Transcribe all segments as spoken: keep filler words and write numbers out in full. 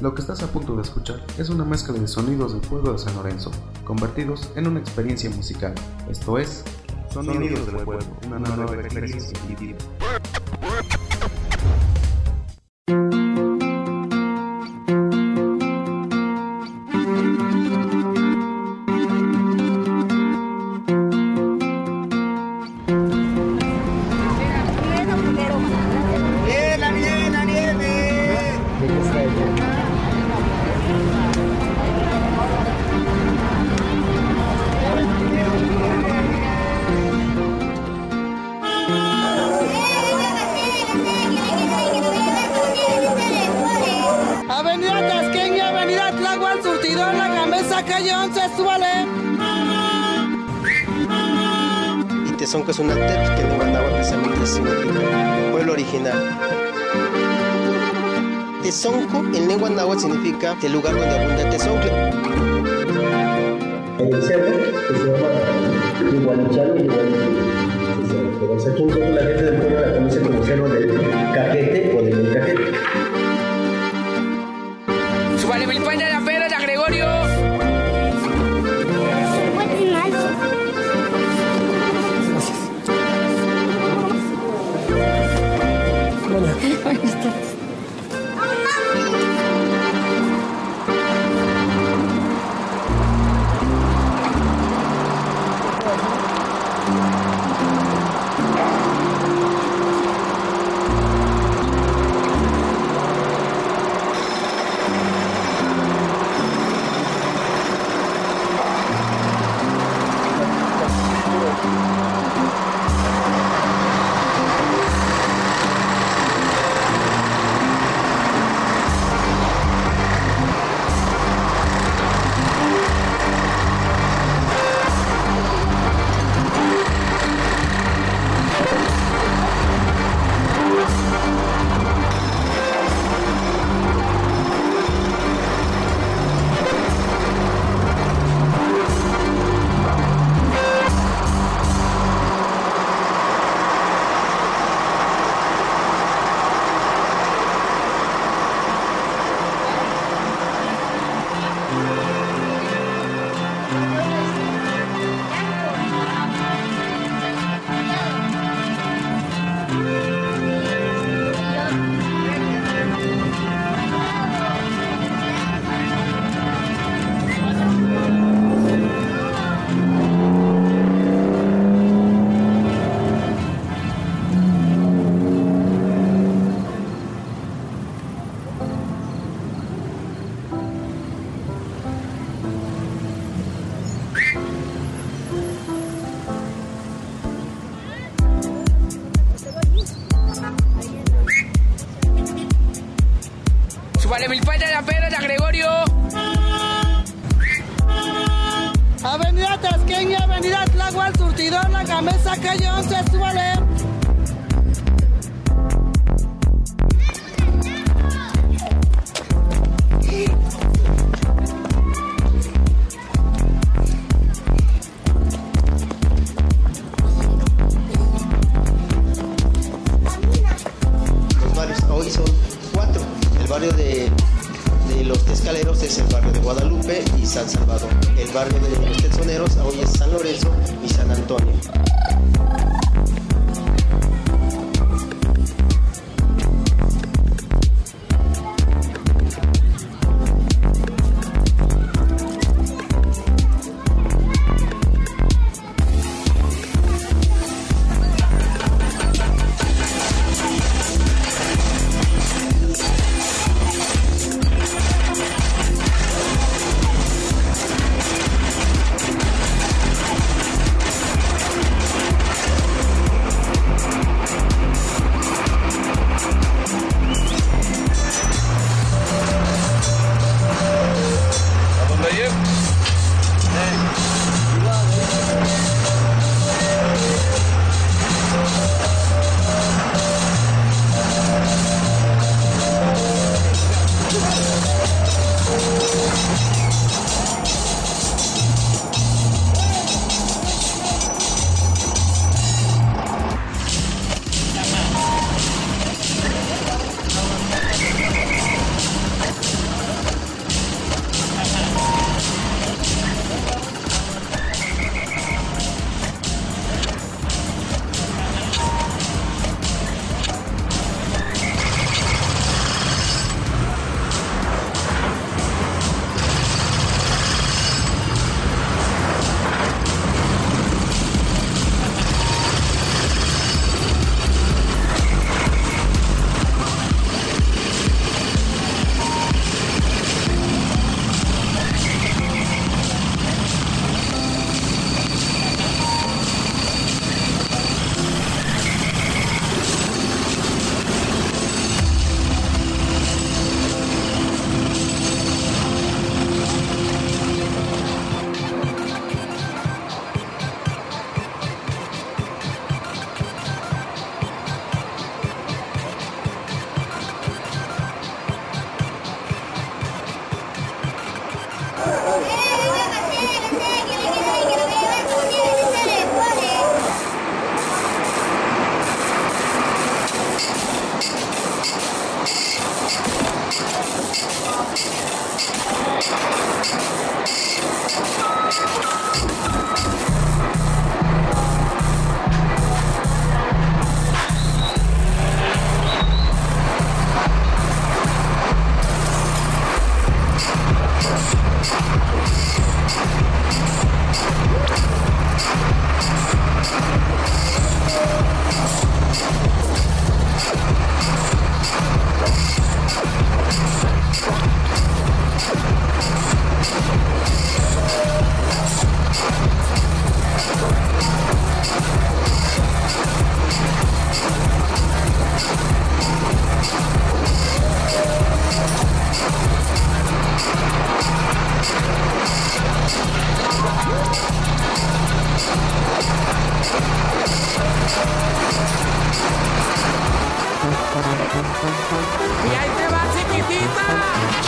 Lo que estás a punto de escuchar es una mezcla de sonidos del pueblo de San Lorenzo, convertidos en una experiencia musical. Esto es Sonidos del Pueblo, una nueva experiencia auditiva. Tezonco es una tep que en lengua náhuatl precisamente significa pueblo original. Tezonco en lengua náhuatl significa el lugar donde abunda tezoncle. El cerro que se llama Iguanichalo y Iguanichalo. Pero aquí nosotros la gente del pueblo la conoce como cerro del Cajete o del Cajete. ¡Súbale mil puentes de la Pedro de Gregorio! Buenas tardes. ¡Súbale mil puentes de la Pedro de Gregorio! Avenida Tasqueña, Avenida Tláhuac, Surtidor, La Gamesa, calle once, súbale. Los barrios hoy son cuatro. El barrio de, de los Tezcaleros es el barrio de Guadalupe y San Salvador. El barrio de los Tezoneros hoy es San Lorenzo y San Antonio. Y ahí te va, chiquitita.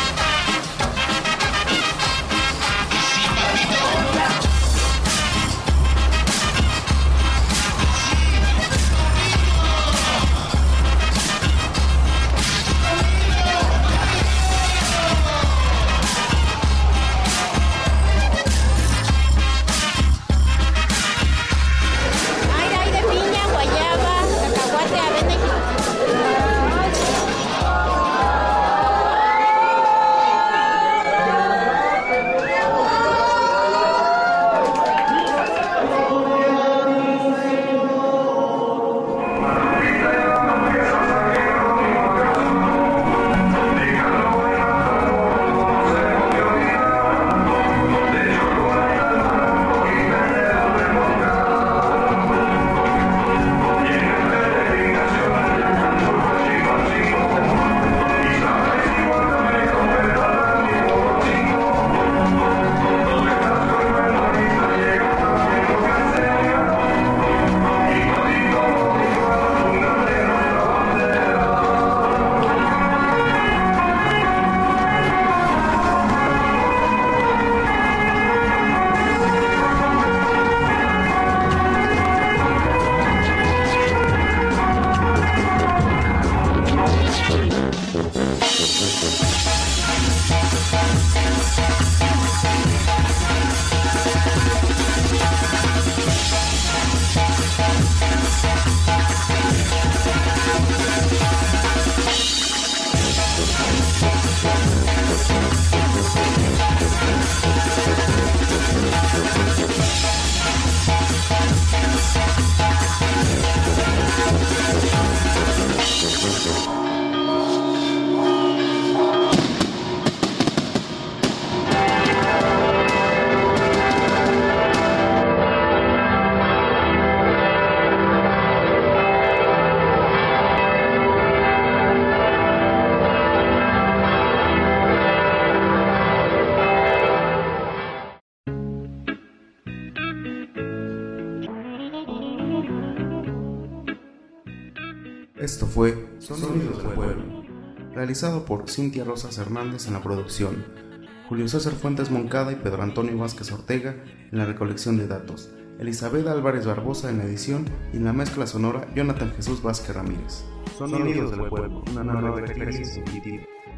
Esto fue Sonidos del Pueblo, realizado por Cintia Rosas Hernández en la producción, Julio César Fuentes Moncada y Pedro Antonio Vázquez Ortega en la recolección de datos, Elizabeth Álvarez Barbosa en la edición y en la mezcla sonora Jonathan Jesús Vázquez Ramírez. Sonidos del Pueblo, una nueva experiencia auditiva.